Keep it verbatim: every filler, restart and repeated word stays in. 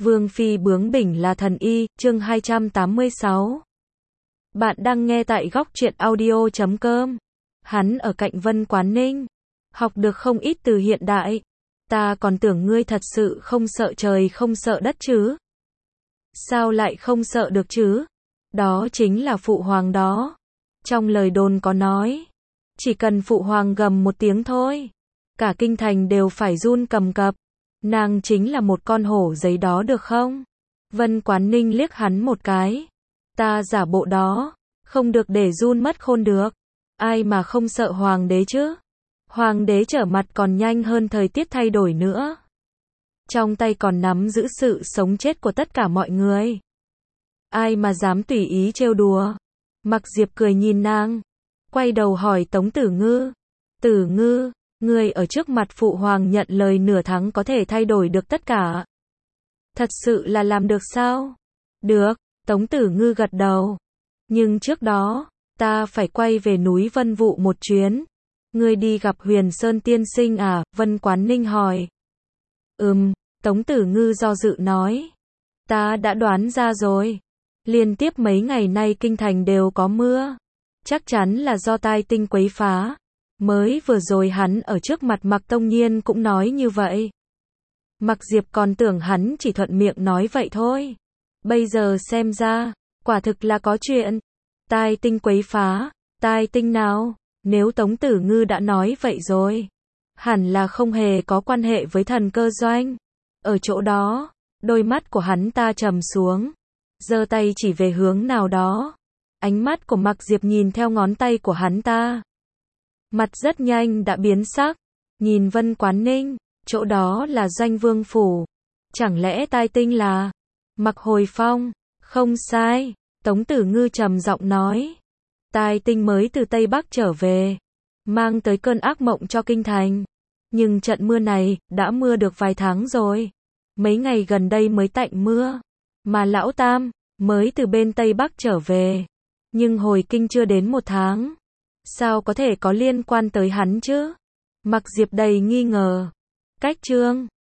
Vương phi bướng bỉnh là thần y, chương hai trăm tám mươi sáu. Bạn đang nghe tại góc truyện audio chấm com. Hắn ở cạnh Vân Quán Ninh, học được không ít từ hiện đại. Ta còn tưởng ngươi thật sự không sợ trời không sợ đất chứ. Sao lại không sợ được chứ? Đó chính là phụ hoàng đó. Trong lời đồn có nói, chỉ cần phụ hoàng gầm một tiếng thôi, cả kinh thành đều phải run cầm cập. Nàng chính là một con hổ giấy đó được không? Vân Quán Ninh liếc hắn một cái. Ta giả bộ đó, không được để run mất khôn được. Ai mà không sợ hoàng đế chứ? Hoàng đế trở mặt còn nhanh hơn thời tiết thay đổi nữa. Trong tay còn nắm giữ sự sống chết của tất cả mọi người. Ai mà dám tùy ý trêu đùa? Mặc Diệp cười nhìn nàng, quay đầu hỏi Tống Tử Ngư. Tử Ngư, ngươi ở trước mặt phụ hoàng nhận lời nửa tháng có thể thay đổi được tất cả. Thật sự là làm được sao? Được, Tống Tử Ngư gật đầu. Nhưng trước đó, ta phải quay về núi Vân Vụ một chuyến. Ngươi đi gặp Huyền Sơn tiên sinh à? Vân Quán Ninh hỏi. Ừm, Tống Tử Ngư do dự nói. Ta đã đoán ra rồi. Liên tiếp mấy ngày nay kinh thành đều có mưa. Chắc chắn là do tai tinh quấy phá. Mới vừa rồi hắn ở trước mặt Mạc Tông Nhiên cũng nói như vậy. Mạc Diệp còn tưởng hắn chỉ thuận miệng nói vậy thôi. Bây giờ xem ra, quả thực là có chuyện. Tai tinh quấy phá, tai tinh nào? Nếu Tống Tử Ngư đã nói vậy rồi, hẳn là không hề có quan hệ với thần cơ doanh. Ở chỗ đó, đôi mắt của hắn ta trầm xuống, giơ tay chỉ về hướng nào đó. Ánh mắt của Mạc Diệp nhìn theo ngón tay của hắn ta. Mặt rất nhanh đã biến sắc, nhìn Vân Quán Ninh, chỗ đó là Doanh Vương phủ. Chẳng lẽ tai tinh là Mạc Hồi Phong? Không sai, Tống Tử Ngư trầm giọng nói. Tai tinh mới từ Tây Bắc trở về, mang tới cơn ác mộng cho kinh thành. Nhưng trận mưa này, đã mưa được vài tháng rồi. Mấy ngày gần đây mới tạnh mưa. Mà lão tam, mới từ bên Tây Bắc trở về. Nhưng hồi kinh chưa đến một tháng. Sao có thể có liên quan tới hắn chứ? Mạc Diệp đầy nghi ngờ. Cách chương